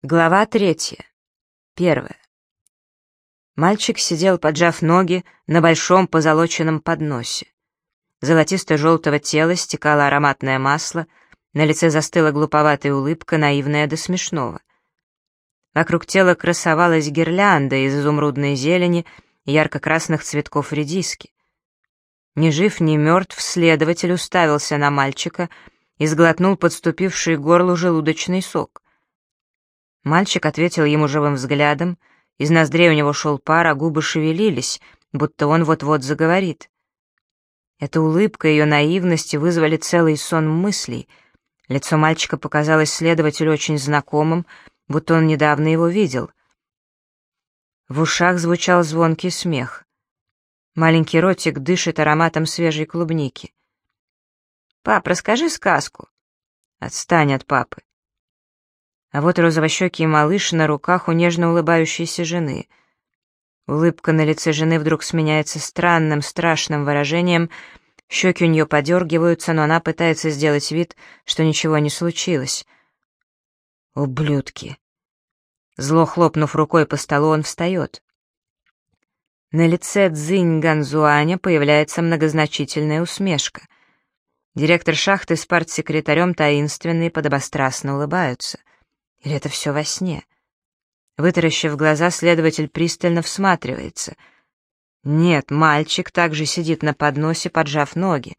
Глава 3. 1. Мальчик сидел, поджав ноги, на большом позолоченном подносе. Золотисто-желтого тела стекало ароматное масло, на лице застыла глуповатая улыбка, наивная до смешного. Вокруг тела красовалась гирлянда из изумрудной зелени и ярко-красных цветков редиски. Ни жив, ни мертв, следователь уставился на мальчика и сглотнул подступивший к горлу желудочный сок. Мальчик ответил ему живым взглядом, из ноздрей у него шел пар, а губы шевелились, будто он вот-вот заговорит. Эта улыбка и ее наивность вызвали целый сон мыслей. Лицо мальчика показалось следователю очень знакомым, будто он недавно его видел. В ушах звучал звонкий смех. Маленький ротик дышит ароматом свежей клубники. «Пап, расскажи сказку». «Отстань от папы». А вот розовощекий малыш на руках у нежно улыбающейся жены. Улыбка на лице жены вдруг сменяется странным, страшным выражением. Щеки у нее подергиваются, но она пытается сделать вид, что ничего не случилось. «Ублюдки!» Зло хлопнув рукой по столу, он встает. На лице Цзинь Ганзуаня появляется многозначительная усмешка. Директор шахты с партсекретарем таинственно и подобострастно улыбаются. Или это все во сне? Вытаращив глаза, следователь пристально всматривается. Нет, мальчик также сидит на подносе, поджав ноги.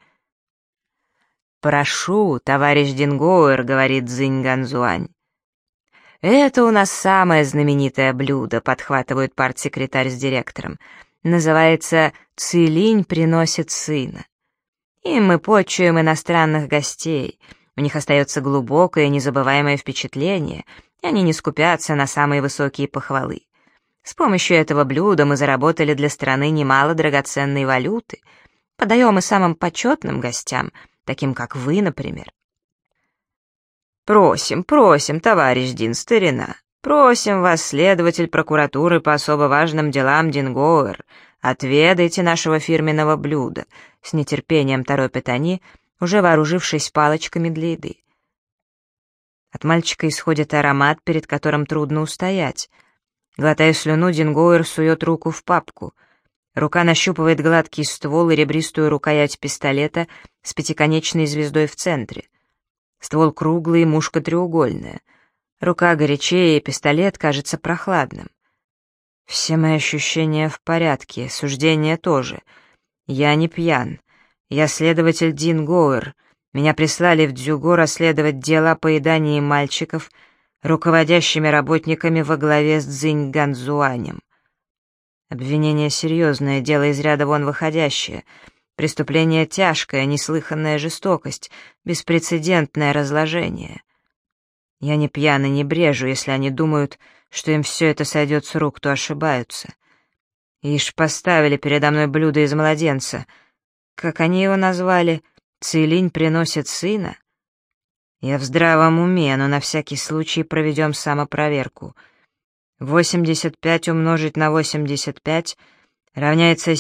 «Прошу, товарищ Дингоуэр», — говорит Цзинь Ганзуань. «Это у нас самое знаменитое блюдо», — подхватывают партсекретарь с директором. «Называется «Цилинь приносит сына». И мы почуем иностранных гостей. У них остается глубокое и незабываемое впечатление, и они не скупятся на самые высокие похвалы. С помощью этого блюда мы заработали для страны немало драгоценной валюты. Подаем и самым почетным гостям, таким как вы, например. Просим, просим, товарищ Дин, старина. Просим вас, следователь прокуратуры по особо важным делам Дингоуэр, отведайте нашего фирменного блюда. С нетерпением торопят они, уже вооружившись палочками для еды. От мальчика исходит аромат, перед которым трудно устоять. Глотая слюну, Дингоуэр сует руку в папку. Рука нащупывает гладкий ствол и ребристую рукоять пистолета с пятиконечной звездой в центре. Ствол круглый, мушка треугольная. Рука горячее, и пистолет кажется прохладным. Все мои ощущения в порядке, суждения тоже. Я не пьян. Я следователь Дингоуэр. Меня прислали в Дзюго расследовать дело о поедании мальчиков руководящими работниками во главе с Цзинь Ганзуанем. Обвинение серьезное, дело из ряда вон выходящее. Преступление тяжкое, неслыханная жестокость, беспрецедентное разложение. Я не пьян и не брежу, если они думают, что им все это сойдет с рук, то ошибаются. Ишь, поставили передо мной блюдо из младенца. Как они его назвали? «Цилинь приносит сына»? Я в здравом уме, но на всякий случай проведем самопроверку. 85 умножить на 85 равняется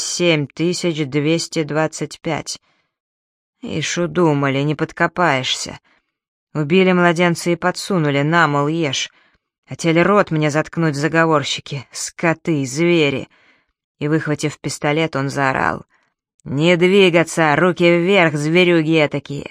7225. Ишь, удумали, не подкопаешься. Убили младенца и подсунули, на, мол, ешь. Хотели рот мне заткнуть заговорщики, скоты, звери. И, выхватив пистолет, он заорал: «Не двигаться! Руки вверх, зверюги этакие!»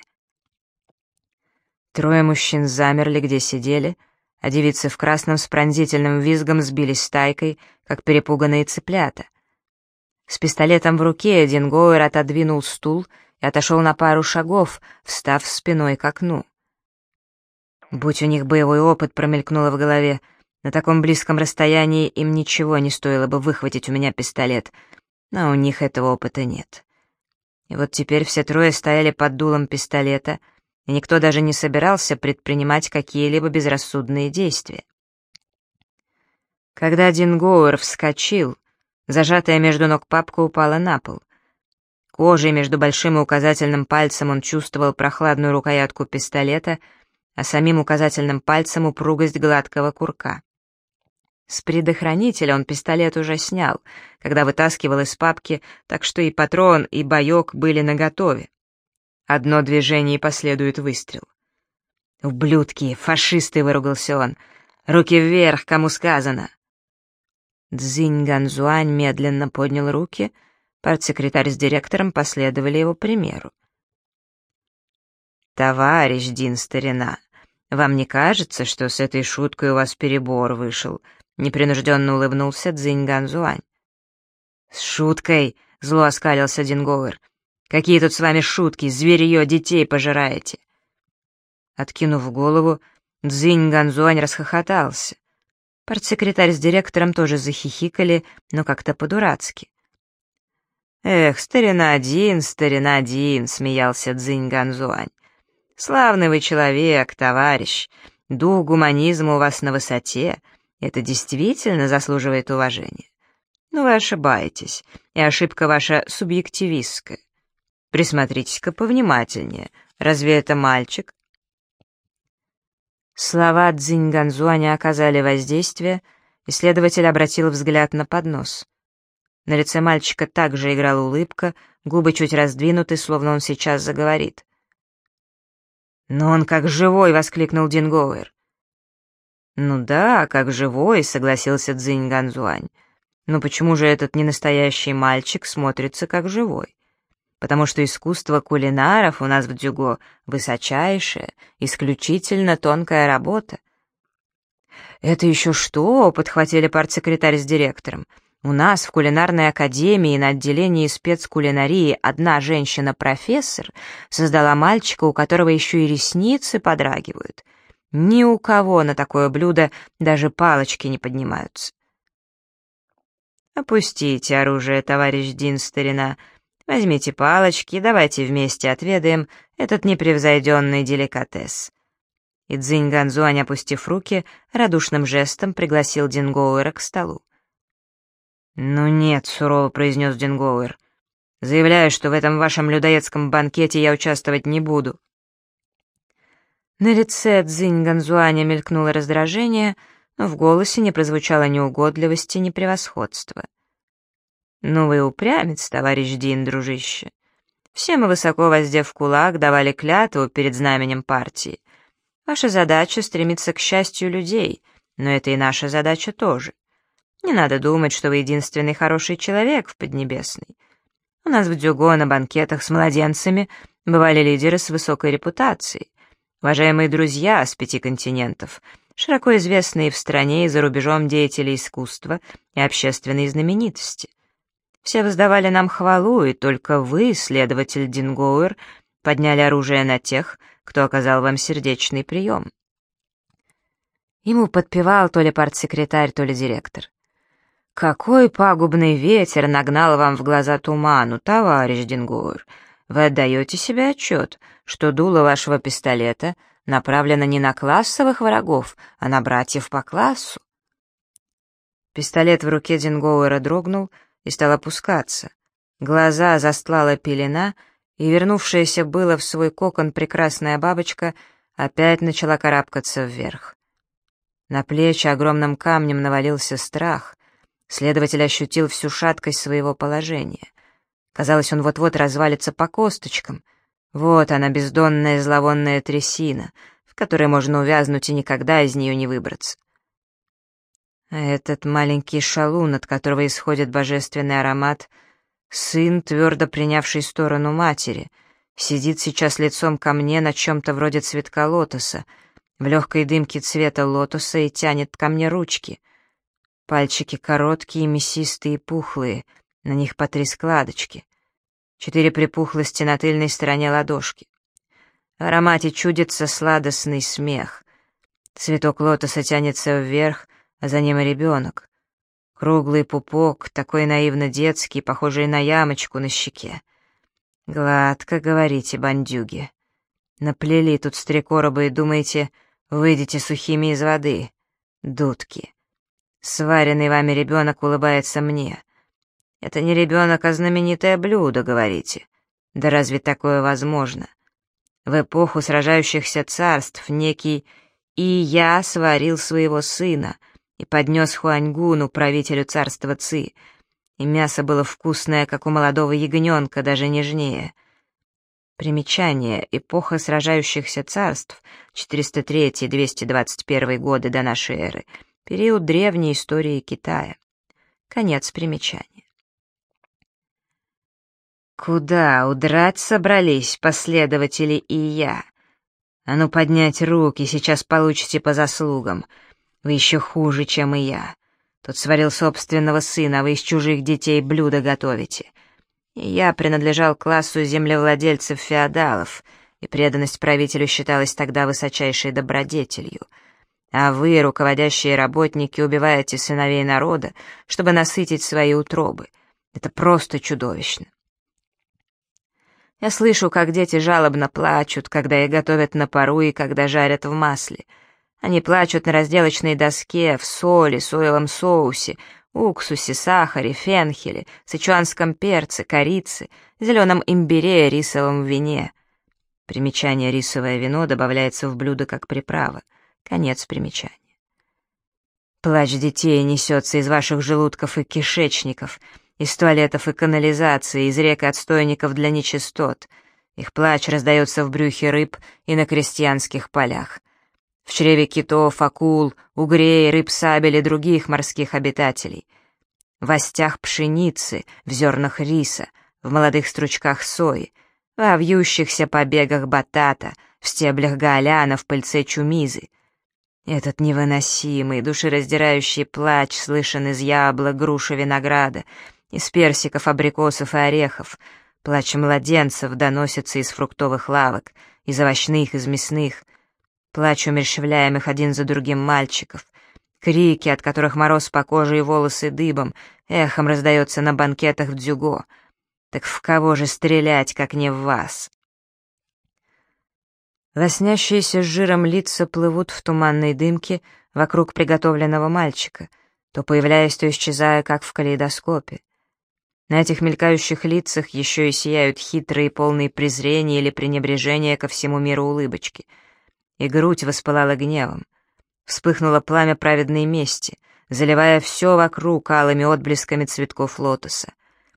Трое мужчин замерли, где сидели, а девицы в красном с пронзительным визгом сбились стайкой, как перепуганные цыплята. С пистолетом в руке Дингоуэр отодвинул стул и отошел на пару шагов, встав спиной к окну. Будь у них боевой опыт, промелькнуло в голове, на таком близком расстоянии им ничего не стоило бы выхватить у меня пистолет, но у них этого опыта нет. И вот теперь все трое стояли под дулом пистолета, и никто даже не собирался предпринимать какие-либо безрассудные действия. Когда Дингоуэр вскочил, зажатая между ног папка упала на пол. Кожей между большим и указательным пальцем он чувствовал прохладную рукоятку пистолета, а самим указательным пальцем упругость гладкого курка. С предохранителя он пистолет уже снял, когда вытаскивал из папки, так что и патрон, и боек были наготове. Одно движение, и последует выстрел. «Ублюдки, фашисты!» — выругался он. Руки вверх, кому сказано!» Цзинь Ганзуань медленно поднял руки, партсекретарь с директором последовали его примеру. «Товарищ Дин, старина, вам не кажется, что с этой шуткой у вас перебор вышел?» — непринужденно улыбнулся Цзинь Ганзуань. «С шуткой?» — зло оскалился Дин Гоуэр. «Какие тут с вами шутки, зверье, детей пожираете!» Откинув голову, Цзинь Ганзуань расхохотался. Партсекретарь с директором тоже захихикали, но как-то по-дурацки. «Эх, старина Дин, смеялся Цзинь Ганзуань. «Славный вы человек, товарищ. Дух гуманизма у вас на высоте. Это действительно заслуживает уважения. Но вы ошибаетесь, и ошибка ваша субъективистская. Присмотритесь-ка повнимательнее. Разве это мальчик?» Слова Цзинь Ганзуаня оказали воздействие, и следователь обратил взгляд на поднос. На лице мальчика также играла улыбка, губы чуть раздвинуты, словно он сейчас заговорит. «Но он как живой!» — воскликнул Дин Гоуэр. «Ну да, как живой», — согласился Цзинь Ганзуань. «Но почему же этот ненастоящий мальчик смотрится как живой? Потому что искусство кулинаров у нас в дзюго высочайшее, исключительно тонкая работа». «Это еще что?» — подхватили партсекретарь с директором. «У нас в кулинарной академии на отделении спецкулинарии одна женщина-профессор создала мальчика, у которого еще и ресницы подрагивают. Ни у кого на такое блюдо даже палочки не поднимаются». «Опустите оружие, товарищ Дин, старина. Возьмите палочки, давайте вместе отведаем этот непревзойденный деликатес». И Цзинь Ганзуань, опустив руки, радушным жестом пригласил Дин Гоуэра к столу. «Ну нет», — сурово произнес Дин Гоуэр. «Заявляю, что в этом вашем людоедском банкете я участвовать не буду». На лице Цзинь Ганзуаня мелькнуло раздражение, но в голосе не прозвучало ни угодливости, ни превосходства. «Ну вы упрямец, товарищ Дин, дружище. Все мы, высоко воздев кулак, давали клятву перед знаменем партии. Ваша задача — стремиться к счастью людей, но это и наша задача тоже. Не надо думать, что вы единственный хороший человек в Поднебесной. У нас в дзюго на банкетах с младенцами бывали лидеры с высокой репутацией, уважаемые друзья с 5 континентов, широко известные в стране и за рубежом деятели искусства и общественные знаменитости. Все воздавали нам хвалу, и только вы, следователь Дин Гоуэр, подняли оружие на тех, кто оказал вам сердечный прием». Ему подпевал то ли партсекретарь, то ли директор. «Какой пагубный ветер нагнал вам в глаза туману, товарищ Дин Гоуэр. Вы отдаете себе отчет, что дуло вашего пистолета направлено не на классовых врагов, а на братьев по классу?» Пистолет в руке Дин Гоуэра дрогнул и стал опускаться. Глаза застлала пелена, и вернувшаяся было в свой кокон прекрасная бабочка опять начала карабкаться вверх. На плечи огромным камнем навалился страх. Следователь ощутил всю шаткость своего положения. Казалось, он вот-вот развалится по косточкам. Вот она, бездонная зловонная трясина, в которой можно увязнуть и никогда из нее не выбраться. А этот маленький шалун, от которого исходит божественный аромат, сын, твердо принявший сторону матери, сидит сейчас лицом ко мне на чем-то вроде цветка лотоса, в легкой дымке цвета лотоса, и тянет ко мне ручки. Пальчики короткие, мясистые и пухлые, на них по 3 складочки. 4 припухлости на тыльной стороне ладошки. В аромате чудится сладостный смех. Цветок лотоса тянется вверх, а за ним и ребенок. Круглый пупок, такой наивно детский, похожий на ямочку на щеке. Гладко, говорите, бандюги. Наплели тут с 3 короба и думаете, выйдете сухими из воды. Дудки. Сваренный вами ребенок улыбается мне. Это не ребенок, а знаменитое блюдо, говорите. Да разве такое возможно? В эпоху сражающихся царств некий «И я сварил своего сына» и поднес Хуаньгуну, правителю царства Ци, и мясо было вкусное, как у молодого ягненка, даже нежнее. Примечание. Эпоха сражающихся царств, 403-221 годы до нашей эры. Период древней истории Китая. Конец примечания. «Куда удрать собрались последователи и я? А ну поднять руки, сейчас получите по заслугам. Вы еще хуже, чем и я. Тот сварил собственного сына, а вы из чужих детей блюда готовите. И я принадлежал к классу землевладельцев-феодалов, и преданность правителю считалась тогда высочайшей добродетелью. А вы, руководящие работники, убиваете сыновей народа, чтобы насытить свои утробы. Это просто чудовищно. Я слышу, как дети жалобно плачут, когда их готовят на пару и когда жарят в масле. Они плачут на разделочной доске, в соли, соевом соусе, уксусе, сахаре, фенхеле, сычуанском перце, корице, зеленом имбире, рисовом вине. Примечание: рисовое вино добавляется в блюдо как приправа. Конец примечания. Плач детей несется из ваших желудков и кишечников, из туалетов и канализации, из рек и отстойников для нечистот. Их плач раздается в брюхе рыб и на крестьянских полях. В чреве китов, акул, угрей, рыб-сабель и других морских обитателей. В остях пшеницы, в зернах риса, в молодых стручках сои, во вьющихся побегах батата, в стеблях гаоляна, в пыльце чумизы. Этот невыносимый, душераздирающий плач слышен из яблок, груши, винограда, из персиков, абрикосов и орехов. Плач младенцев доносится из фруктовых лавок, из овощных, из мясных. Плач умерщвляемых один за другим мальчиков. Крики, от которых мороз по коже и волосы дыбом, эхом раздается на банкетах в дзюго. Так в кого же стрелять, как не в вас? Лоснящиеся с жиром лица плывут в туманной дымке вокруг приготовленного мальчика, то появляясь, то исчезая, как в калейдоскопе. На этих мелькающих лицах еще и сияют хитрые, полные презрения или пренебрежения ко всему миру улыбочки. И грудь воспылала гневом. Вспыхнуло пламя праведной мести, заливая все вокруг алыми отблесками цветков лотоса.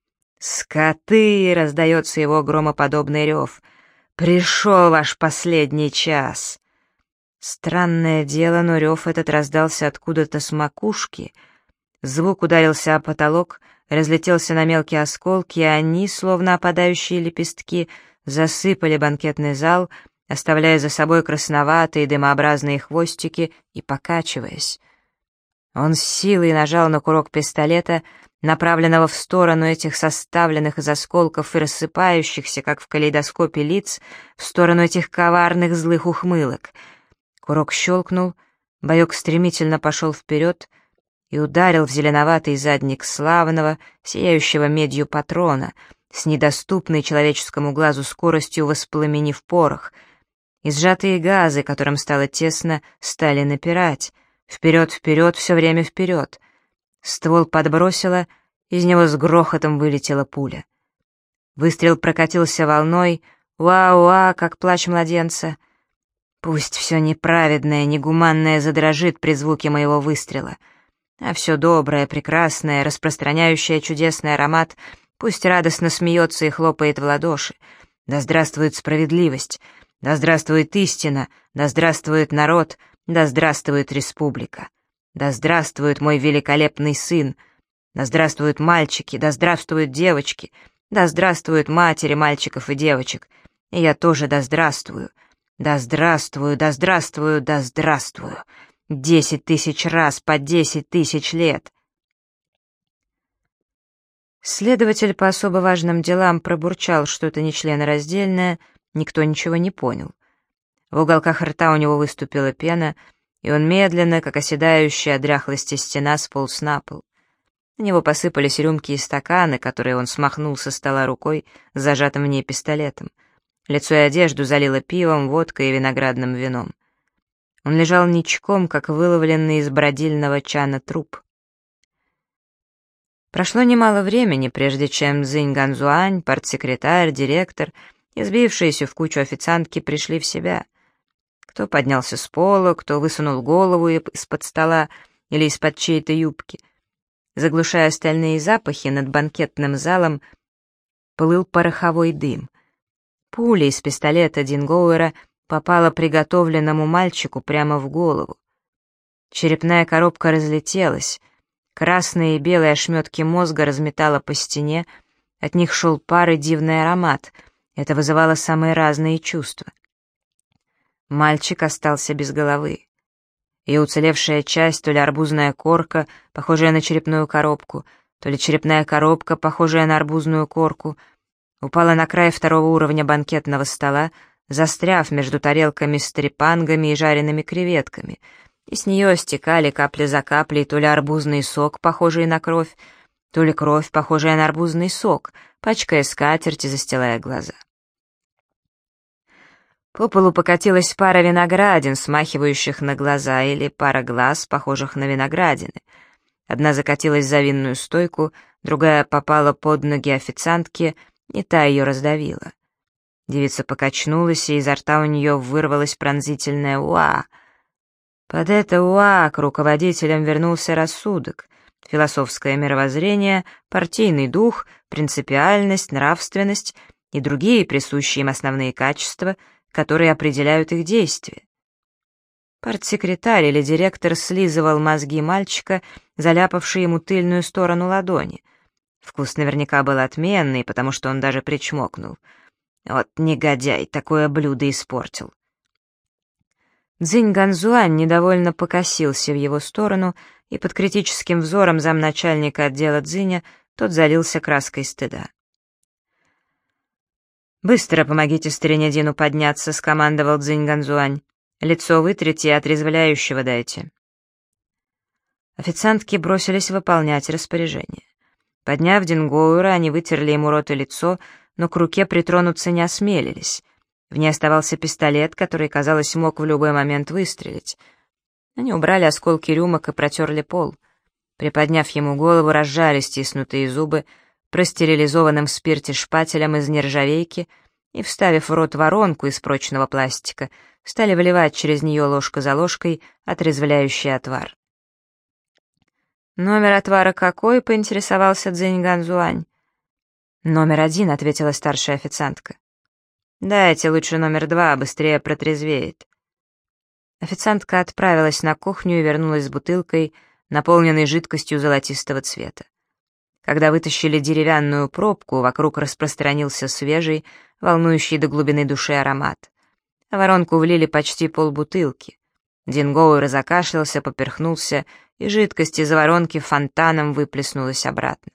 «Скоты!» — раздается его громоподобный рев. «Пришел ваш последний час!» Странное дело, но рев этот раздался откуда-то с макушки. Звук ударился о потолок, разлетелся на мелкие осколки, и они, словно опадающие лепестки, засыпали банкетный зал, оставляя за собой красноватые дымообразные хвостики и покачиваясь. Он с силой нажал на курок пистолета, направленного в сторону этих составленных из осколков и рассыпающихся, как в калейдоскопе, лиц, в сторону этих коварных злых ухмылок. Курок щелкнул, боек стремительно пошел вперед и ударил в зеленоватый задник славного, сияющего медью патрона, с недоступной человеческому глазу скоростью воспламенив порох, и сжатые газы, которым стало тесно, стали напирать. Вперед, вперед, все время вперед. Ствол подбросило, из него с грохотом вылетела пуля. Выстрел прокатился волной, уа-уа, как плач младенца. Пусть все неправедное, негуманное задрожит при звуке моего выстрела, а все доброе, прекрасное, распространяющее чудесный аромат, пусть радостно смеется и хлопает в ладоши. Да здравствует справедливость! Да здравствует истина, да здравствует народ, да здравствует республика, да здравствует мой великолепный сын, да здравствуют мальчики, да здравствуют девочки, да здравствуют матери мальчиков и девочек, и я тоже да здравствую, да здравствую, да здравствую, да здравствую, 10 000 раз по 10 000 лет. Следователь по особо важным делам пробурчал что-то нечленораздельное, никто ничего не понял. В уголках рта у него выступила пена, и он медленно, как оседающая от дряхлости стена, сполз на пол. На него посыпались рюмки и стаканы, которые он смахнул со стола рукой, с зажатым в ней пистолетом. Лицо и одежду залило пивом, водкой и виноградным вином. Он лежал ничком, как выловленный из бродильного чана труп. Прошло немало времени, прежде чем Цзинь Ганзуань, партсекретарь, директор и сбившиеся в кучу официантки пришли в себя. Кто поднялся с пола, кто высунул голову из-под стола или из-под чьей-то юбки. Заглушая остальные запахи, над банкетным залом плыл пороховой дым. Пуля из пистолета Дингоуэра попала приготовленному мальчику прямо в голову. Черепная коробка разлетелась, красные и белые ошметки мозга разметало по стене, от них шел пар и дивный аромат, это вызывало самые разные чувства. Мальчик остался без головы. Ее уцелевшая часть, то ли арбузная корка, похожая на черепную коробку, то ли черепная коробка, похожая на арбузную корку, упала на край второго уровня банкетного стола, застряв между тарелками с трепангами и жареными креветками, и с нее стекали капля за каплей то ли арбузный сок, похожий на кровь, то ли кровь, похожая на арбузный сок, пачкая скатерть и застилая глаза. По полу покатилась пара виноградин, смахивающих на глаза, или пара глаз, похожих на виноградины. Одна закатилась за винную стойку, другая попала под ноги официантки, и та ее раздавила. Девица покачнулась, и изо рта у нее вырвалось пронзительное «уа». Под это «уа» к руководителям вернулся рассудок, философское мировоззрение, партийный дух, принципиальность, нравственность и другие присущие им основные качества, которые определяют их действия. Партсекретарь или директор слизывал мозги мальчика, заляпавший ему тыльную сторону ладони. Вкус наверняка был отменный, потому что он даже причмокнул. Вот негодяй, такое блюдо испортил. Цзинь Ганзуань недовольно покосился в его сторону, и под критическим взором замначальника отдела Цзиня тот залился краской стыда. «Быстро помогите старине Дину подняться», — скомандовал Цзинь Ганзуань. «Лицо вытрите и отрезвляющего дайте». Официантки бросились выполнять распоряжение. Подняв Дингоуэра, они вытерли ему рот и лицо, но к руке притронуться не осмелились. В ней оставался пистолет, который, казалось, мог в любой момент выстрелить. Они убрали осколки рюмок и протерли пол. Приподняв ему голову, разжали стиснутые зубы, простерилизованным в спирте шпателем из нержавейки и, вставив в рот воронку из прочного пластика, стали вливать через нее ложка за ложкой отрезвляющий отвар. «Номер отвара какой?» — поинтересовался Цзинь Ганзуань. «Номер 1», — ответила старшая официантка. «Дайте лучше номер 2, быстрее протрезвеет». Официантка отправилась на кухню и вернулась с бутылкой, наполненной жидкостью золотистого цвета. Когда вытащили деревянную пробку, вокруг распространился свежий, волнующий до глубины души аромат. В воронку влили почти полбутылки. Дингоуэр закашлялся, поперхнулся, и жидкость из воронки фонтаном выплеснулась обратно.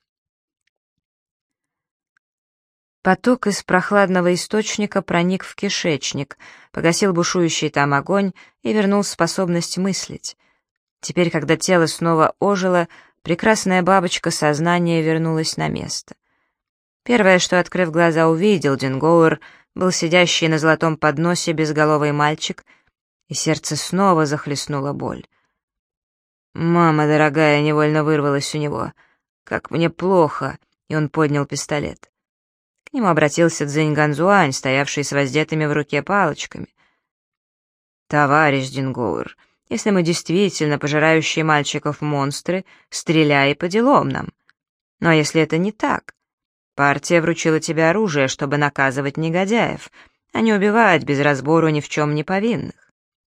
Поток из прохладного источника проник в кишечник, погасил бушующий там огонь и вернул способность мыслить. Теперь, когда тело снова ожило, прекрасная бабочка сознания вернулась на место. Первое, что, открыв глаза, увидел Дингоуэр, был сидящий на золотом подносе безголовый мальчик, и сердце снова захлестнула боль. «Мама дорогая», — невольно вырвалась у него, — «как мне плохо», — и он поднял пистолет. К нему обратился Цзинь Ганзуань, стоявший с воздетыми в руке палочками. «Товарищ Дингоуэр, если мы действительно пожирающие мальчиков монстры, стреляй по делам нам. Но если это не так, партия вручила тебе оружие, чтобы наказывать негодяев, а не убивать без разбору ни в чем не повинных».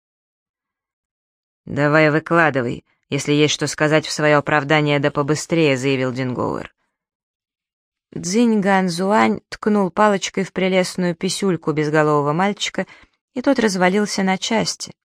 «Давай выкладывай, если есть что сказать в свое оправдание, да побыстрее», — заявил Дингоуэр. Цзинь Ганзуань ткнул палочкой в прелестную писюльку безголового мальчика, и тот развалился на части.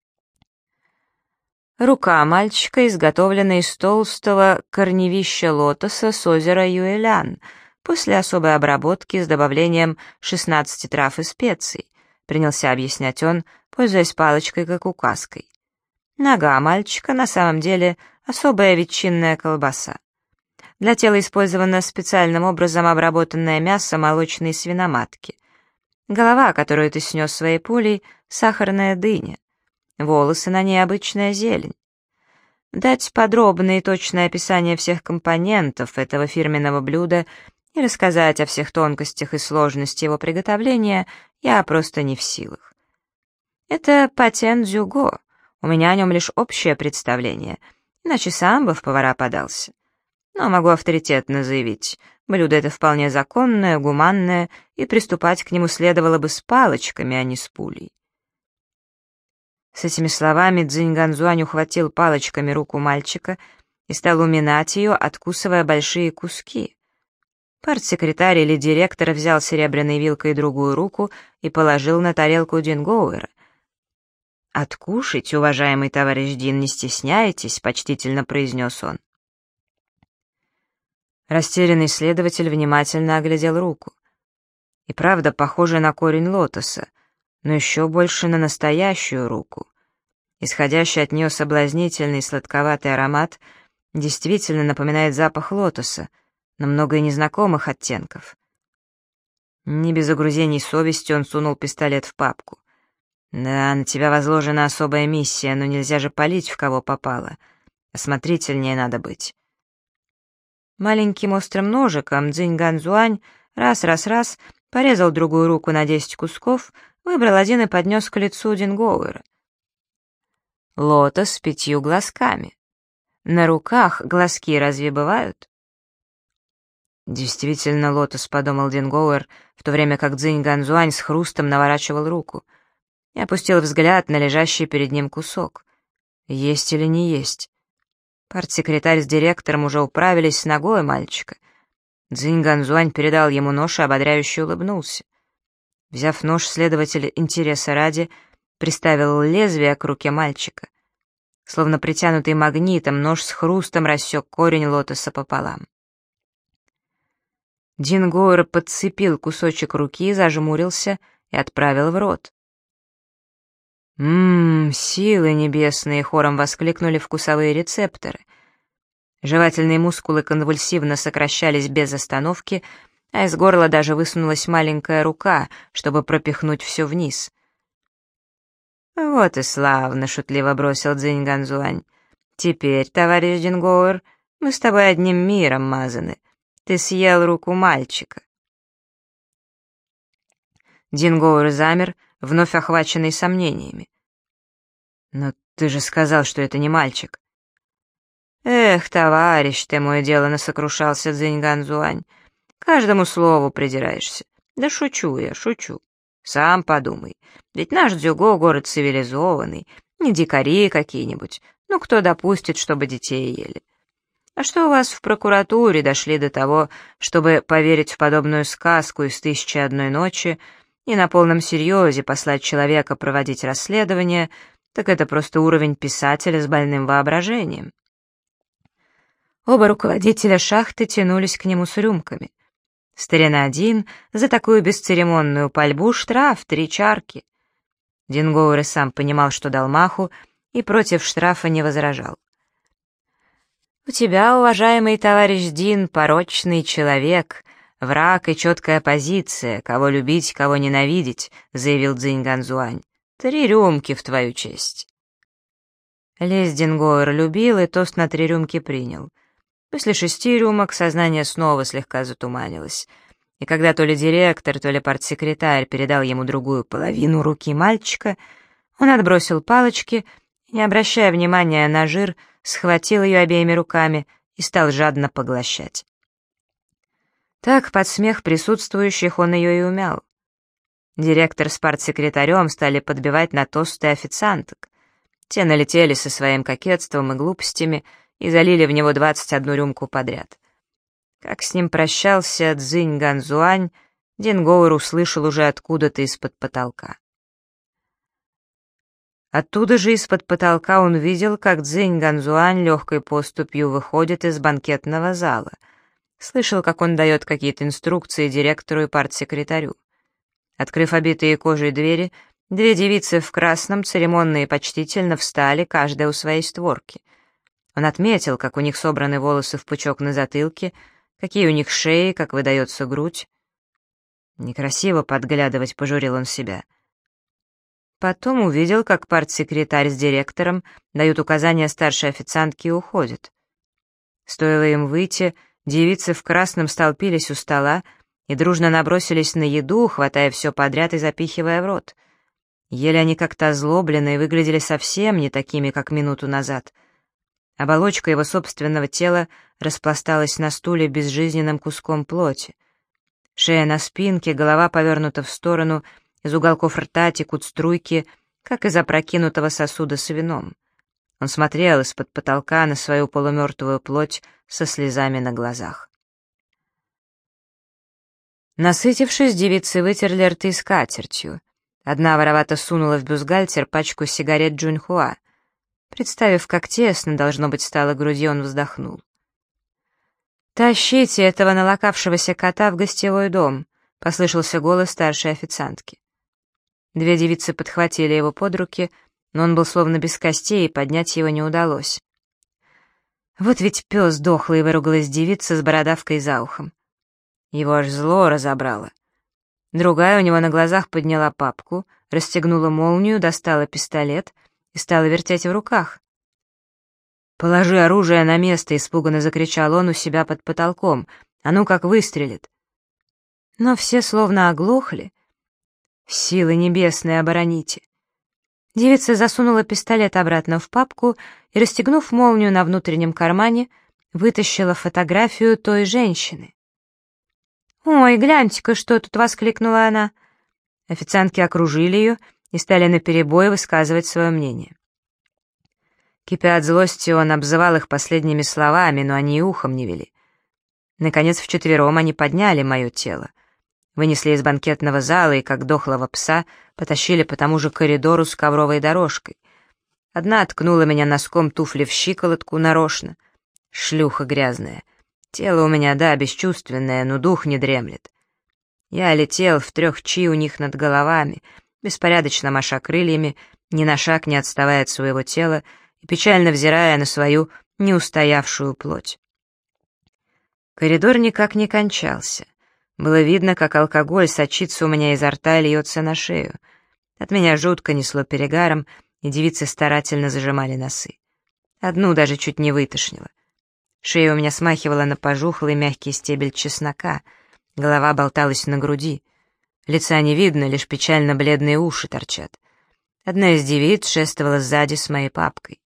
Рука мальчика изготовлена из толстого корневища лотоса с озера Юэлян, после особой обработки с добавлением 16 трав и специй, принялся объяснять он, пользуясь палочкой как указкой. Нога мальчика на самом деле особая ветчинная колбаса. Для тела использовано специальным образом обработанное мясо молочной свиноматки. Голова, которую ты снес своей пулей, сахарная дыня. Волосы на ней обычная зелень. Дать подробное и точное описание всех компонентов этого фирменного блюда и рассказать о всех тонкостях и сложности его приготовления я просто не в силах. Это патент Дзюго. У меня о нем лишь общее представление, иначе сам бы в повара подался. Но могу авторитетно заявить, Блюдо это вполне законное, гуманное, и приступать к нему следовало бы с палочками, а не с пулей. С этими словами Цзинь Ганзуань ухватил палочками руку мальчика и стал уминать ее, откусывая большие куски. Партсекретарь или директор взял серебряной вилкой другую руку и положил на тарелку Дингоуэра. «Откушайте, уважаемый товарищ Дин, не стесняйтесь», — почтительно произнес он. Растерянный следователь внимательно оглядел руку. И правда, похоже на корень лотоса, но еще больше на настоящую руку. Исходящий от нее соблазнительный сладковатый аромат действительно напоминает запах лотоса, но много и незнакомых оттенков. Не без угрызений совести он сунул пистолет в папку. «Да, на тебя возложена особая миссия, но нельзя же палить, в кого попало. Осмотрительнее надо быть». Маленьким острым ножиком Цзинь Ганзуань раз порезал другую руку на 10 кусков, выбрал один и поднес к лицу Дингоуэра. Лотос с 5 глазками. На руках глазки разве бывают? Действительно лотос, подумал Дингоуэр, в то время как Цзинь Ганзуань с хрустом наворачивал руку, и опустил взгляд на лежащий перед ним кусок. Есть или не есть? Партсекретарь с директором уже управились с ногой мальчика. Цзинь Ганзуань передал ему нож и ободряюще улыбнулся. Взяв нож, следователь интереса ради приставил лезвие к руке мальчика. Словно притянутый магнитом, нож с хрустом рассек корень лотоса пополам. Дингоуэр подцепил кусочек руки, зажмурился и отправил в рот. Силы небесные!» — хором воскликнули вкусовые рецепторы. Жевательные мускулы конвульсивно сокращались без остановки, а из горла даже высунулась маленькая рука, чтобы пропихнуть все вниз. «Вот и славно!» — шутливо бросил Цзинь Ганзуань. «Теперь, товарищ Дингоуэр, мы с тобой одним миром мазаны. Ты съел руку мальчика». Дингоуэр замер, вновь охваченный сомнениями. «Но ты же сказал, что это не мальчик». «Эх, товарищ ты мой, делано сокрушался Цзинь Ганзуань. Каждому слову придираешься. Да шучу я, шучу. Сам подумай, ведь наш Дзюго город цивилизованный, не дикари какие-нибудь. Ну кто допустит, чтобы детей ели? А что у вас в прокуратуре дошли до того, чтобы поверить в подобную сказку из «Тысячи и одной ночи» и на полном серьезе послать человека проводить расследование, так это просто уровень писателя с больным воображением». Оба руководителя шахты тянулись к нему с рюмками. Старина Дин за такую бесцеремонную пальбу штраф 3 чарки. Дингоуэр и сам понимал, что дал маху, и против штрафа не возражал. «У тебя, уважаемый товарищ Дин, порочный человек, враг и четкая позиция, кого любить, кого ненавидеть», — заявил Цзинь Ганзуань. 3 рюмки в твою честь». Лесь Дингоуэр любил и тост на 3 рюмки принял. После 6 рюмок сознание снова слегка затуманилось, и когда то ли директор, то ли партсекретарь передал ему другую половину руки мальчика, он отбросил палочки и, не обращая внимания на жир, схватил ее обеими руками и стал жадно поглощать. Так, под смех присутствующих, он ее и умял. Директор с партсекретарем стали подбивать на тосты официанток. Те налетели со своим кокетством и глупостями и залили в него 21 рюмку подряд. Как с ним прощался Цзинь Ганзуань, Дингоуэр услышал уже откуда-то из-под потолка. Оттуда же из-под потолка он видел, как Цзинь Ганзуань легкой поступью выходит из банкетного зала. Слышал, как он дает какие-то инструкции директору и партсекретарю. Открыв обитые кожей двери, 2 девицы в красном церемонно и почтительно встали, каждая у своей створки. Он отметил, как у них собраны волосы в пучок на затылке, какие у них шеи, как выдается грудь. Некрасиво подглядывать, пожурил он себя. Потом увидел, как партсекретарь с директором дают указания старшей официантке и уходят. Стоило им выйти, девицы в красном столпились у стола и дружно набросились на еду, хватая все подряд и запихивая в рот. Ели они как-то озлобленно и выглядели совсем не такими, как минуту назад. Оболочка его собственного тела распласталась на стуле безжизненным куском плоти. Шея на спинке, голова повернута в сторону, из уголков рта текут струйки, как из опрокинутого сосуда с вином. Он смотрел из-под потолка на свою полумертвую плоть со слезами на глазах. Насытившись, девицы вытерли рты скатертью. Одна воровато сунула в бюстгальтер пачку сигарет Джунхуа. Представив, как тесно, должно быть, стало груди, он вздохнул. «Тащите этого налокавшегося кота в гостевой дом», — послышался голос старшей официантки. Две девицы подхватили его под руки, но он был словно без костей, и поднять его не удалось. «Вот ведь пес дохлый», — выругалась девица с бородавкой за ухом. Его аж зло разобрало. Другая у него на глазах подняла папку, расстегнула молнию, достала пистолет и стала вертеть в руках. «Положи оружие на место», — испуганно закричал он у себя под потолком. «А ну как выстрелит!» Но все словно оглохли. «Силы небесные, обороните!» Девица засунула пистолет обратно в папку и, расстегнув молнию на внутреннем кармане, вытащила фотографию той женщины. «Ой, гляньте-ка, что тут!» — воскликнула она. Официантки окружили ее и стали наперебой высказывать свое мнение. Кипя от злости, он обзывал их последними словами, но они и ухом не вели. Наконец, вчетвером они подняли мое тело, вынесли из банкетного зала и, как дохлого пса, потащили по тому же коридору с ковровой дорожкой. Одна ткнула меня носком туфли в щиколотку нарочно. Шлюха грязная. Тело у меня, да, бесчувственное, но дух не дремлет. Я летел в 3 чи у них над головами, беспорядочно маша крыльями, ни на шаг не отставая от своего тела и печально взирая на свою неустоявшую плоть. Коридор никак не кончался. Было видно, как алкоголь сочится у меня изо рта и льется на шею. От меня жутко несло перегаром, и девицы старательно зажимали носы. Одну даже чуть не вытошнило. Шея у меня смахивала на пожухлый мягкий стебель чеснока, голова болталась на груди. Лица не видно, лишь печально бледные уши торчат. Одна из девиц шествовала сзади с моей папкой.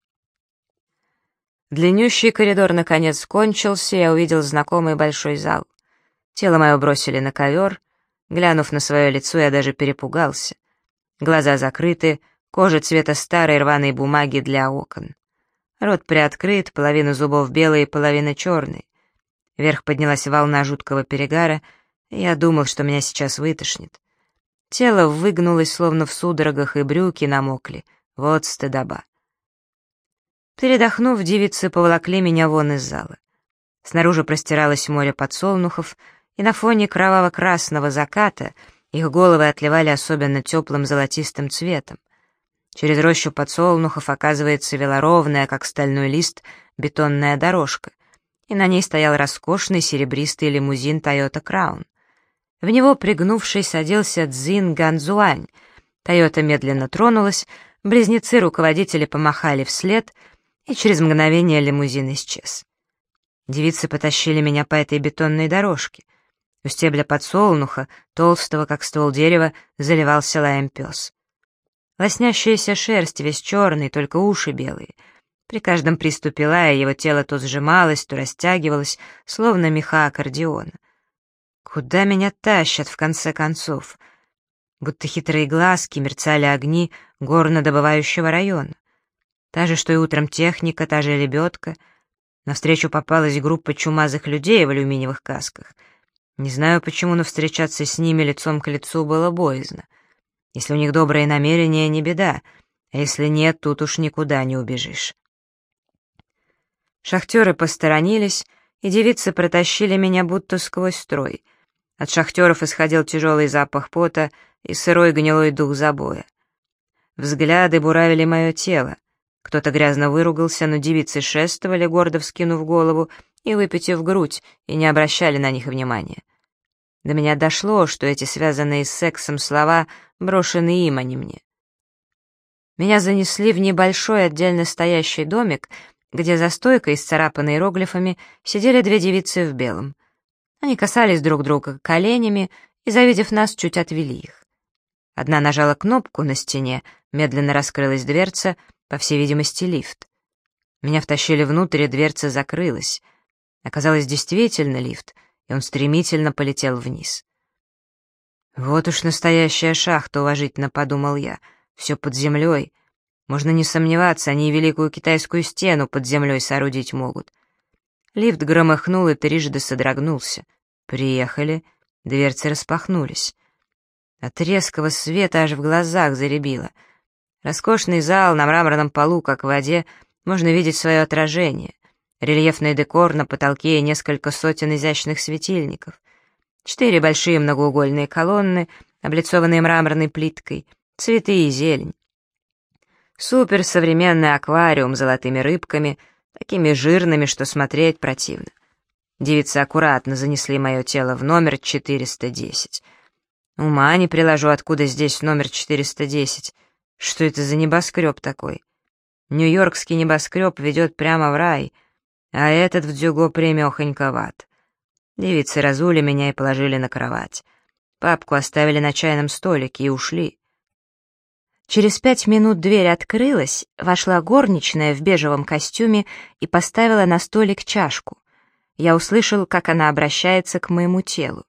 Длиннющий коридор наконец кончился, и я увидел знакомый большой зал. Тело мое бросили на ковер. Глянув на свое лицо, я даже перепугался. Глаза закрыты, кожа цвета старой рваной бумаги для окон. Рот приоткрыт, половина зубов белые, половина черные. Вверх поднялась волна жуткого перегара, и я думал, что меня сейчас вытошнит. Тело выгнулось, словно в судорогах, и брюки намокли. Вот стыдоба. Передохнув, девицы поволокли меня вон из зала. Снаружи простиралось море подсолнухов, и на фоне кроваво-красного заката их головы отливали особенно теплым золотистым цветом. Через рощу подсолнухов, оказывается, вела ровная, как стальной лист, бетонная дорожка, и на ней стоял роскошный серебристый лимузин Toyota Crown. В него, пригнувшись, садился Цзин Ганцзуань. Toyota медленно тронулась, близнецы-руководители помахали вслед, и через мгновение лимузин исчез. Девицы потащили меня по этой бетонной дорожке. У стебля подсолнуха, толстого, как ствол дерева, заливался лаем пес. Лоснящаяся шерсть, весь черный, только уши белые. При каждом приступе лая его тело то сжималось, то растягивалось, словно меха аккордеона. Куда меня тащат, в конце концов? Будто хитрые глазки мерцали огни горнодобывающего района. Та же, что и утром техника, та же лебедка. Навстречу попалась группа чумазых людей в алюминиевых касках. Не знаю почему, но встречаться с ними лицом к лицу было боязно. Если у них добрые намерения, не беда, а если нет, тут уж никуда не убежишь. Шахтеры посторонились, и девицы протащили меня будто сквозь строй. От шахтеров исходил тяжелый запах пота и сырой гнилой дух забоя. Взгляды буравили мое тело. Кто-то грязно выругался, но девицы шествовали, гордо вскинув голову и выпитив грудь, и не обращали на них внимания. До меня дошло, что эти связанные с сексом слова брошены им, а не мне. Меня занесли в небольшой отдельно стоящий домик, где за стойкой, исцарапанной иероглифами, сидели две девицы в белом. Они касались друг друга коленями и, завидев нас, чуть отвели их. Одна нажала кнопку на стене, медленно раскрылась дверца, по всей видимости, лифт. Меня втащили внутрь, и дверца закрылась. Оказалось, действительно лифт, и он стремительно полетел вниз. «Вот уж настоящая шахта», — уважительно подумал я. «Все под землей. Можно не сомневаться, они и Великую Китайскую стену под землей соорудить могут». Лифт громыхнул и трижды содрогнулся. Приехали, дверцы распахнулись. От резкого света аж в глазах зарябило. Роскошный зал на мраморном полу, как в воде, можно видеть свое отражение. Рельефный декор на потолке и несколько сотен изящных светильников. 4 большие многоугольные колонны, облицованные мраморной плиткой, цветы и зелень. Суперсовременный аквариум с золотыми рыбками, такими жирными, что смотреть противно. Девицы аккуратно занесли мое тело в номер 410. Ума не приложу, откуда здесь номер 410. Что это за небоскреб такой? Нью-Йоркский небоскреб ведет прямо в рай, а этот в дюго примехонько в ад. Девицы разули меня и положили на кровать. Папку оставили на чайном столике и ушли. Через 5 минут дверь открылась, вошла горничная в бежевом костюме и поставила на столик чашку. Я услышал, как она обращается к моему телу.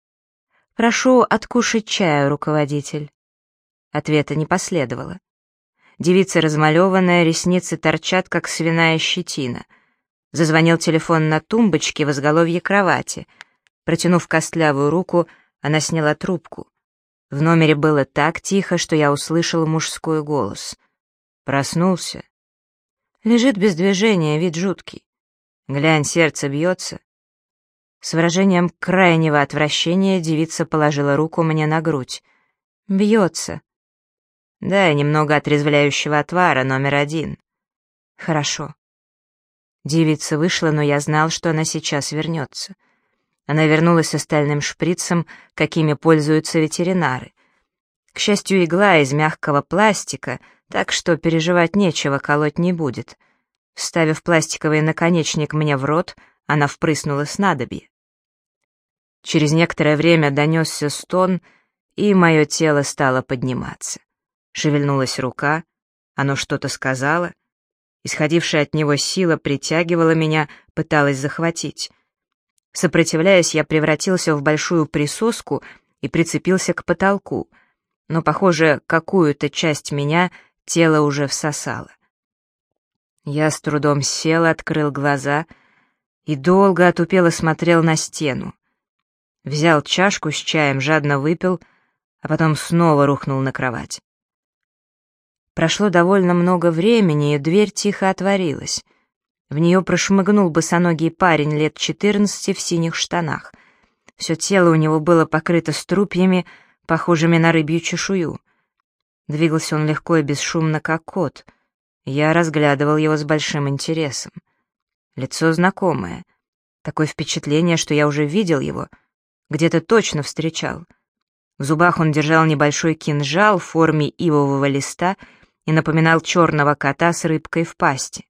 «Прошу откушать чаю, руководитель». Ответа не последовало. Девица размалеванная, ресницы торчат, как свиная щетина. Зазвонил телефон на тумбочке в изголовье кровати. Протянув костлявую руку, она сняла трубку. В номере было так тихо, что я услышал мужской голос. Проснулся. Лежит без движения, вид жуткий. Глянь, сердце бьется. С выражением крайнего отвращения девица положила руку мне на грудь. Бьется. Дай немного отрезвляющего отвара, номер 1. Хорошо. Девица вышла, но я знал, что она сейчас вернется. Она вернулась с стальным шприцем, какими пользуются ветеринары. К счастью, игла из мягкого пластика, так что переживать нечего, колоть не будет. Вставив пластиковый наконечник мне в рот, она впрыснула снадобье. Через некоторое время донесся стон, и мое тело стало подниматься. Шевельнулась рука, оно что-то сказала. Исходившая от него сила притягивала меня, пыталась захватить. Сопротивляясь, я превратился в большую присоску и прицепился к потолку, но, похоже, какую-то часть меня тело уже всосало. Я с трудом сел, открыл глаза и долго отупело смотрел на стену. Взял чашку с чаем, жадно выпил, а потом снова рухнул на кровать. Прошло довольно много времени, и дверь тихо отворилась. В нее прошмыгнул босоногий парень лет 14 в синих штанах. Все тело у него было покрыто струпьями, похожими на рыбью чешую. Двигался он легко и бесшумно, как кот. Я разглядывал его с большим интересом. Лицо знакомое. Такое впечатление, что я уже видел его. Где-то точно встречал. В зубах он держал небольшой кинжал в форме ивового листа и напоминал черного кота с рыбкой в пасти.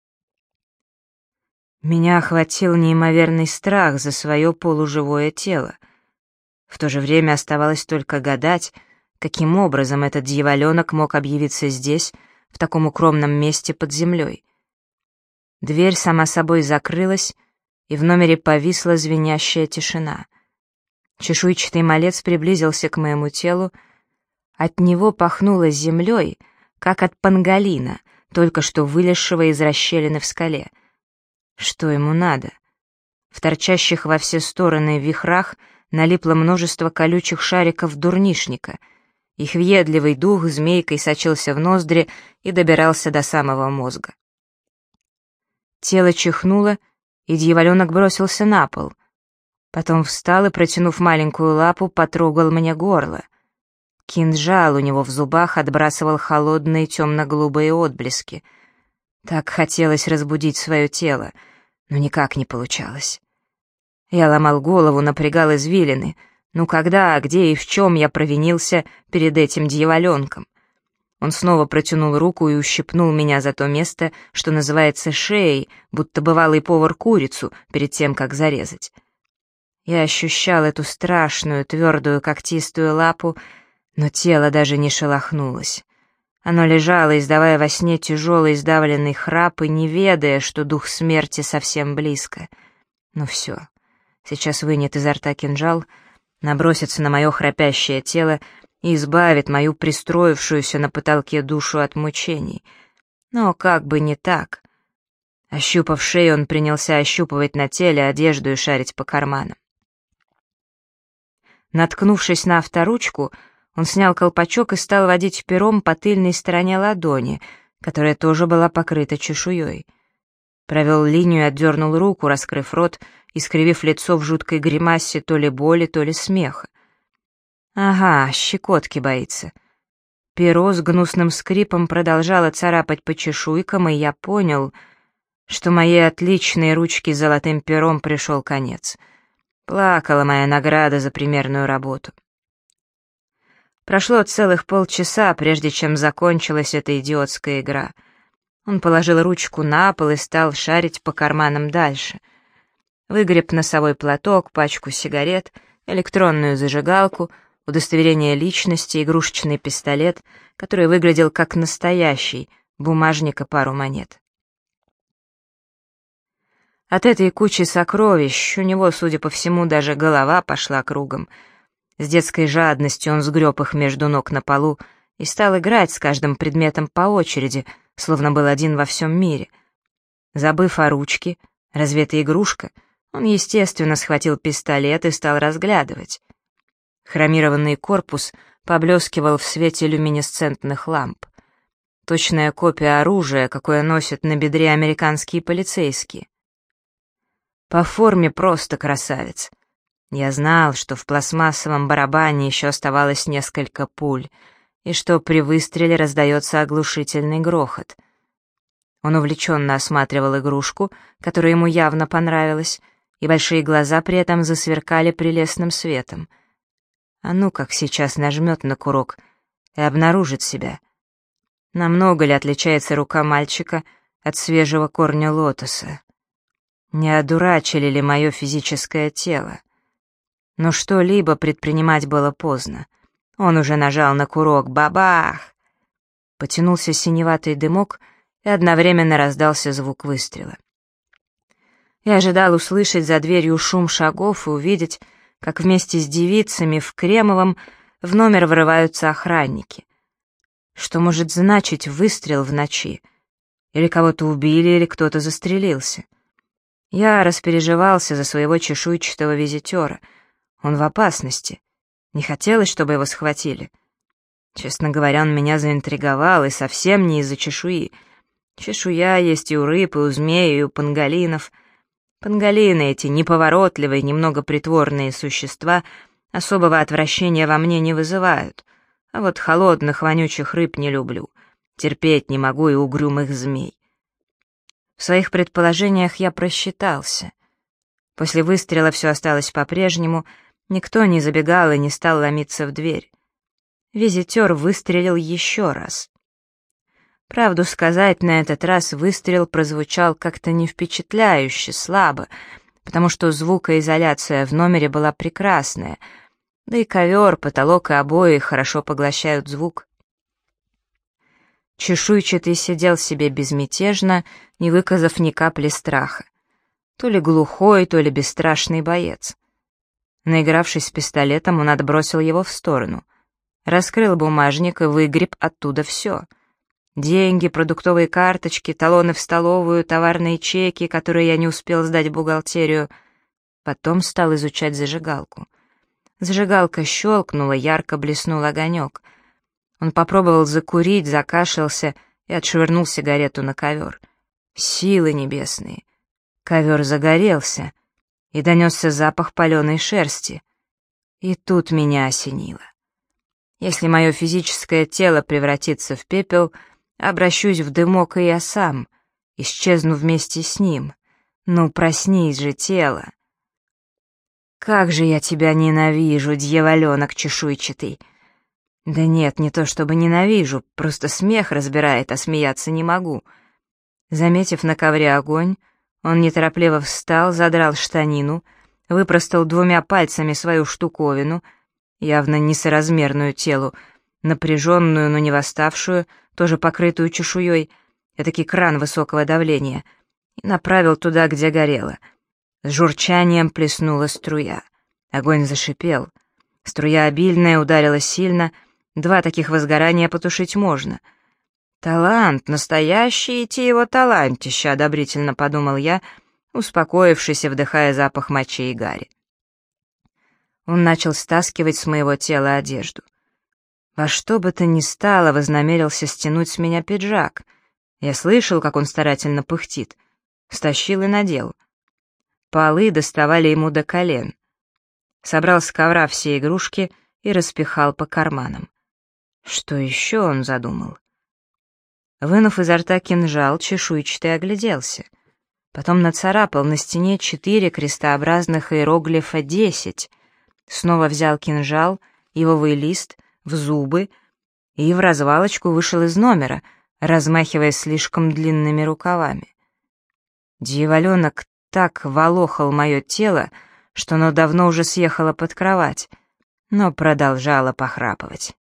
Меня охватил неимоверный страх за свое полуживое тело. В то же время оставалось только гадать, каким образом этот дьяволенок мог объявиться здесь, в таком укромном месте под землей. Дверь сама собой закрылась, и в номере повисла звенящая тишина. Чешуйчатый малец приблизился к моему телу. От него пахнуло землей, как от панголина, только что вылезшего из расщелины в скале. Что ему надо? В торчащих во все стороны вихрах налипло множество колючих шариков дурнишника. Их въедливый дух змейкой сочился в ноздри и добирался до самого мозга. Тело чихнуло, и дьяволенок бросился на пол. Потом встал и, протянув маленькую лапу, потрогал мне горло. Кинжал у него в зубах отбрасывал холодные темно-голубые отблески. Так хотелось разбудить свое тело, но никак не получалось. Я ломал голову, напрягал извилины. Ну когда, где и в чем я провинился перед этим дьяволенком? Он снова протянул руку и ущипнул меня за то место, что называется шеей, будто бывалый повар курицу перед тем, как зарезать. Я ощущал эту страшную, твердую, когтистую лапу, но тело даже не шелохнулось. Оно лежало, издавая во сне тяжелый сдавленный храп и не ведая, что дух смерти совсем близко. Ну все, сейчас вынет изо рта кинжал, набросится на мое храпящее тело и избавит мою пристроившуюся на потолке душу от мучений. Но как бы не так. Ощупав шею, он принялся ощупывать на теле одежду и шарить по карманам. Наткнувшись на авторучку, он снял колпачок и стал водить пером по тыльной стороне ладони, которая тоже была покрыта чешуей. Провел линию и отдернул руку, раскрыв рот, искривив лицо в жуткой гримасе то ли боли, то ли смеха. Ага, щекотки боится. Перо с гнусным скрипом продолжало царапать по чешуйкам, и я понял, что моей отличной ручке с золотым пером пришел конец. Плакала моя награда за примерную работу. Прошло целых полчаса, прежде чем закончилась эта идиотская игра. Он положил ручку на пол и стал шарить по карманам дальше. Выгреб носовой платок, пачку сигарет, электронную зажигалку, удостоверение личности, игрушечный пистолет, который выглядел как настоящий, бумажник и пару монет. От этой кучи сокровищ у него, судя по всему, даже голова пошла кругом. С детской жадностью он сгреб их между ног на полу и стал играть с каждым предметом по очереди, словно был один во всем мире. Забыв о ручке, разве это игрушка, он, естественно, схватил пистолет и стал разглядывать. Хромированный корпус поблескивал в свете люминесцентных ламп. Точная копия оружия, какое носят на бедре американские полицейские. По форме просто красавец. Я знал, что в пластмассовом барабане еще оставалось несколько пуль, и что при выстреле раздается оглушительный грохот. Он увлеченно осматривал игрушку, которая ему явно понравилась, и большие глаза при этом засверкали прелестным светом. А ну как сейчас нажмет на курок и обнаружит себя. Намного ли отличается рука мальчика от свежего корня лотоса? Не одурачили ли мое физическое тело? Но что-либо предпринимать было поздно. Он уже нажал на курок. Бабах! Потянулся синеватый дымок, и одновременно раздался звук выстрела. Я ожидал услышать за дверью шум шагов и увидеть, как вместе с девицами в кремовом в номер врываются охранники. Что может значить выстрел в ночи? Или кого-то убили, или кто-то застрелился. Я распереживался за своего чешуйчатого визитера. Он в опасности. Не хотелось, чтобы его схватили. Честно говоря, он меня заинтриговал, и совсем не из-за чешуи. Чешуя есть и у рыб, и у змей, и у панголинов. Панголины, эти неповоротливые, немного притворные существа, особого отвращения во мне не вызывают. А вот холодных, вонючих рыб не люблю. Терпеть не могу и угрюмых змей. В своих предположениях я просчитался. После выстрела все осталось по-прежнему, никто не забегал и не стал ломиться в дверь. Визитер выстрелил еще раз. Правду сказать, на этот раз выстрел прозвучал как-то не впечатляюще, слабо, потому что звукоизоляция в номере была прекрасная, да и ковер, потолок и обои хорошо поглощают звук. Чешуйчатый сидел себе безмятежно, не выказав ни капли страха. То ли глухой, то ли бесстрашный боец. Наигравшись с пистолетом, он отбросил его в сторону. Раскрыл бумажник и выгреб оттуда все. Деньги, продуктовые карточки, талоны в столовую, товарные чеки, которые я не успел сдать в бухгалтерию. Потом стал изучать зажигалку. Зажигалка щелкнула, ярко блеснул огонек. Он попробовал закурить, закашлялся и отшвырнул сигарету на ковер. Силы небесные! Ковер загорелся, и донесся запах паленой шерсти. И тут меня осенило. Если мое физическое тело превратится в пепел, обращусь в дымок и я сам, исчезну вместе с ним. Ну, проснись же, тело! Как же я тебя ненавижу, дьяволенок чешуйчатый! Да нет, не то чтобы ненавижу, просто смех разбирает, а смеяться не могу. Заметив на ковре огонь, он неторопливо встал, задрал штанину, выпростал 2 пальцами свою штуковину, явно несоразмерную телу, напряженную, но не восставшую, тоже покрытую чешуей, этакий кран высокого давления, и направил туда, где горело. С журчанием плеснула струя. Огонь зашипел. Струя обильная, ударила сильно. 2 таких возгорания потушить можно. «Талант, настоящий идти его талантище», — одобрительно подумал я, успокоившись и вдыхая запах мочи и гари. Он начал стаскивать с моего тела одежду. Во что бы то ни стало, вознамерился стянуть с меня пиджак. Я слышал, как он старательно пыхтит. Стащил и надел. Полы доставали ему до колен. Собрал с ковра все игрушки и распихал по карманам. Что еще он задумал? Вынув изо рта кинжал, чешуйчатый огляделся. Потом нацарапал на стене 4 крестообразных иероглифа 10. Снова взял кинжал, ивовый лист, в зубы и в развалочку вышел из номера, размахивая слишком длинными рукавами. Дьяволенок так волохал мое тело, что оно давно уже съехало под кровать, но продолжало похрапывать.